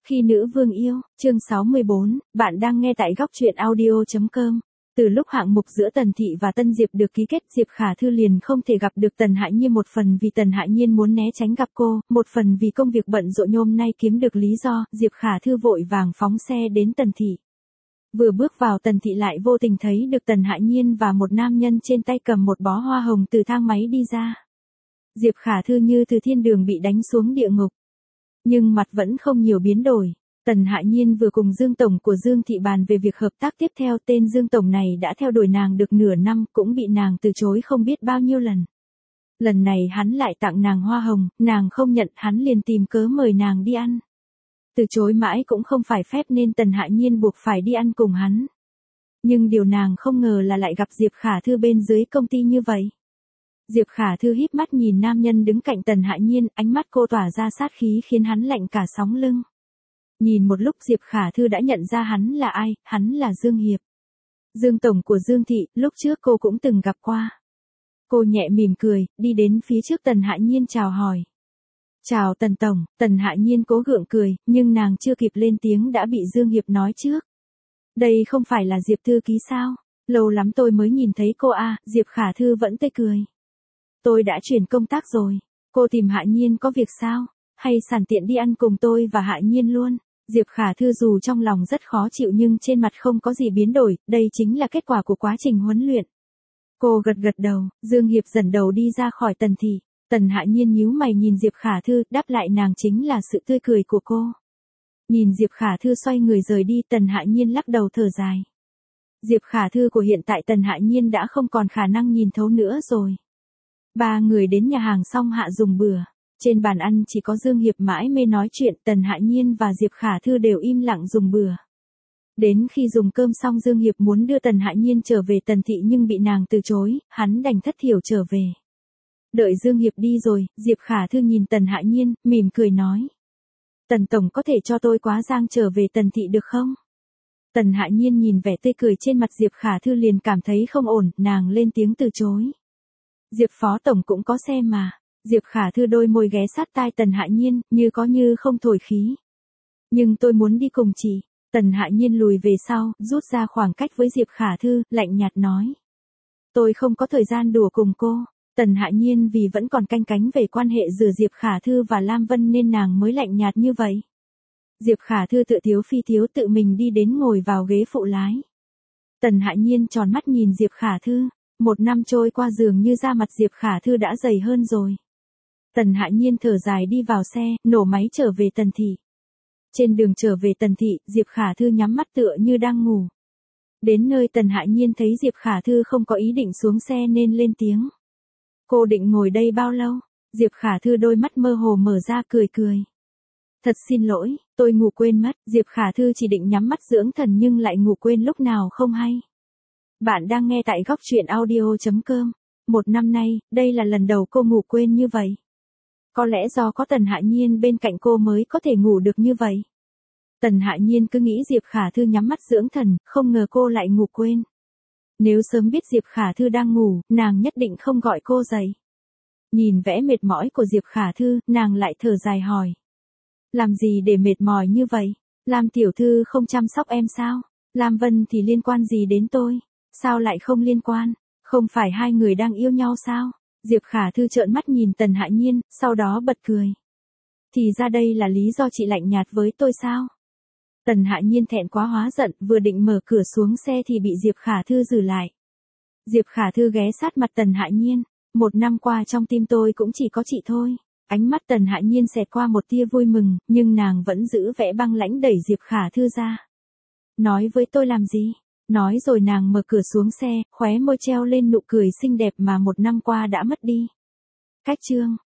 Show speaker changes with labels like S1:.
S1: Khi nữ vương yêu, chương 64, bạn đang nghe tại góc truyện audio.com. Từ lúc hạng mục giữa Tần Thị và Tân Diệp được ký kết, Diệp Khả Thư liền không thể gặp được Tần Hại Nhiên, một phần vì Tần Hại Nhiên muốn né tránh gặp cô, một phần vì công việc bận rộn hôm nay kiếm được lý do, Diệp Khả Thư vội vàng phóng xe đến Tần Thị. Vừa bước vào Tần Thị lại vô tình thấy được Tần Hại Nhiên và một nam nhân trên tay cầm một bó hoa hồng từ thang máy đi ra. Diệp Khả Thư như từ thiên đường bị đánh xuống địa ngục. Nhưng mặt vẫn không nhiều biến đổi. Tần Hại Nhiên vừa cùng Dương Tổng của Dương Thị bàn về việc hợp tác tiếp theo. Tên Dương Tổng này đã theo đuổi nàng được nửa năm, cũng bị nàng từ chối không biết bao nhiêu lần. Lần này hắn lại tặng nàng hoa hồng, nàng không nhận, hắn liền tìm cớ mời nàng đi ăn. Từ chối mãi cũng không phải phép nên Tần Hại Nhiên buộc phải đi ăn cùng hắn. Nhưng điều nàng không ngờ là lại gặp Diệp Khả Thư bên dưới công ty như vậy. Diệp Khả Thư híp mắt nhìn nam nhân đứng cạnh Tần Hại Nhiên, ánh mắt cô tỏa ra sát khí khiến hắn lạnh cả sóng lưng. Nhìn một lúc Diệp Khả Thư đã nhận ra hắn là ai, hắn là Dương Hiệp. Dương Tổng của Dương Thị, lúc trước cô cũng từng gặp qua. Cô nhẹ mỉm cười, đi đến phía trước Tần Hại Nhiên chào hỏi. Chào Tần Tổng, Tần Hại Nhiên cố gượng cười, nhưng nàng chưa kịp lên tiếng đã bị Dương Hiệp nói trước. Đây không phải là Diệp thư ký sao? Lâu lắm tôi mới nhìn thấy cô à, Diệp Khả Thư vẫn tươi cười. Tôi đã chuyển công tác rồi. Cô tìm Hại Nhiên có việc sao? Hay sẵn tiện đi ăn cùng tôi và Hại Nhiên luôn? Diệp Khả Thư dù trong lòng rất khó chịu nhưng trên mặt không có gì biến đổi, đây chính là kết quả của quá trình huấn luyện. Cô gật gật đầu, Dương Hiệp dần đầu đi ra khỏi Tần Thị. Tần Hại Nhiên nhíu mày nhìn Diệp Khả Thư, đáp lại nàng chính là sự tươi cười của cô. Nhìn Diệp Khả Thư xoay người rời đi, Tần Hại Nhiên lắc đầu thở dài. Diệp Khả Thư của hiện tại Tần Hại Nhiên đã không còn khả năng nhìn thấu nữa rồi. Ba người đến nhà hàng xong hạ dùng bữa. Trên bàn ăn chỉ có Dương Hiệp mãi mê nói chuyện, Tần Hại Nhiên và Diệp Khả Thư đều im lặng dùng bữa. Đến khi dùng cơm xong Dương Hiệp muốn đưa Tần Hại Nhiên trở về Tần Thị nhưng bị nàng từ chối, hắn đành thất thiểu trở về. Đợi Dương Hiệp đi rồi, Diệp Khả Thư nhìn Tần Hại Nhiên, mỉm cười nói. Tần Tổng có thể cho tôi quá giang trở về Tần Thị được không? Tần Hại Nhiên nhìn vẻ tươi cười trên mặt Diệp Khả Thư liền cảm thấy không ổn, nàng lên tiếng từ chối. Diệp Phó Tổng cũng có xe mà. Diệp Khả Thư đôi môi ghé sát tai Tần Hại Nhiên, như có như không thổi khí. Nhưng tôi muốn đi cùng chị. Tần Hại Nhiên lùi về sau, rút ra khoảng cách với Diệp Khả Thư, lạnh nhạt nói. Tôi không có thời gian đùa cùng cô. Tần Hại Nhiên vì vẫn còn canh cánh về quan hệ giữa Diệp Khả Thư và Lam Vân nên nàng mới lạnh nhạt như vậy. Diệp Khả Thư tự tiếu phi tiếu tự mình đi đến ngồi vào ghế phụ lái. Tần Hại Nhiên tròn mắt nhìn Diệp Khả Thư. Một năm trôi qua dường như da mặt Diệp Khả Thư đã dày hơn rồi. Tần Hại Nhiên thở dài đi vào xe, nổ máy trở về Tần Thị. Trên đường trở về Tần Thị, Diệp Khả Thư nhắm mắt tựa như đang ngủ. Đến nơi Tần Hại Nhiên thấy Diệp Khả Thư không có ý định xuống xe nên lên tiếng. Cô định ngồi đây bao lâu? Diệp Khả Thư đôi mắt mơ hồ mở ra cười cười. Thật xin lỗi, tôi ngủ quên mất. Diệp Khả Thư chỉ định nhắm mắt dưỡng thần nhưng lại ngủ quên lúc nào không hay. Bạn đang nghe tại góc truyện audio.com. Một năm nay, đây là lần đầu cô ngủ quên như vậy. Có lẽ do có Tần Hại Nhiên bên cạnh cô mới có thể ngủ được như vậy. Tần Hại Nhiên cứ nghĩ Diệp Khả Thư nhắm mắt dưỡng thần, không ngờ cô lại ngủ quên. Nếu sớm biết Diệp Khả Thư đang ngủ, nàng nhất định không gọi cô dậy. Nhìn vẻ mệt mỏi của Diệp Khả Thư, nàng lại thở dài hỏi. Làm gì để mệt mỏi như vậy? Lam tiểu thư không chăm sóc em sao? Lam Vân thì liên quan gì đến tôi? Sao lại không liên quan? Không phải hai người đang yêu nhau sao? Diệp Khả Thư trợn mắt nhìn Tần Hại Nhiên, sau đó bật cười. Thì ra đây là lý do chị lạnh nhạt với tôi sao? Tần Hại Nhiên thẹn quá hóa giận, vừa định mở cửa xuống xe thì bị Diệp Khả Thư giữ lại. Diệp Khả Thư ghé sát mặt Tần Hại Nhiên. Một năm qua trong tim tôi cũng chỉ có chị thôi. Ánh mắt Tần Hại Nhiên xẹt qua một tia vui mừng, nhưng nàng vẫn giữ vẻ băng lãnh đẩy Diệp Khả Thư ra. Nói với tôi làm gì? Nói rồi nàng mở cửa xuống xe, khóe môi treo lên nụ cười xinh đẹp mà một năm qua đã mất đi. Cách chương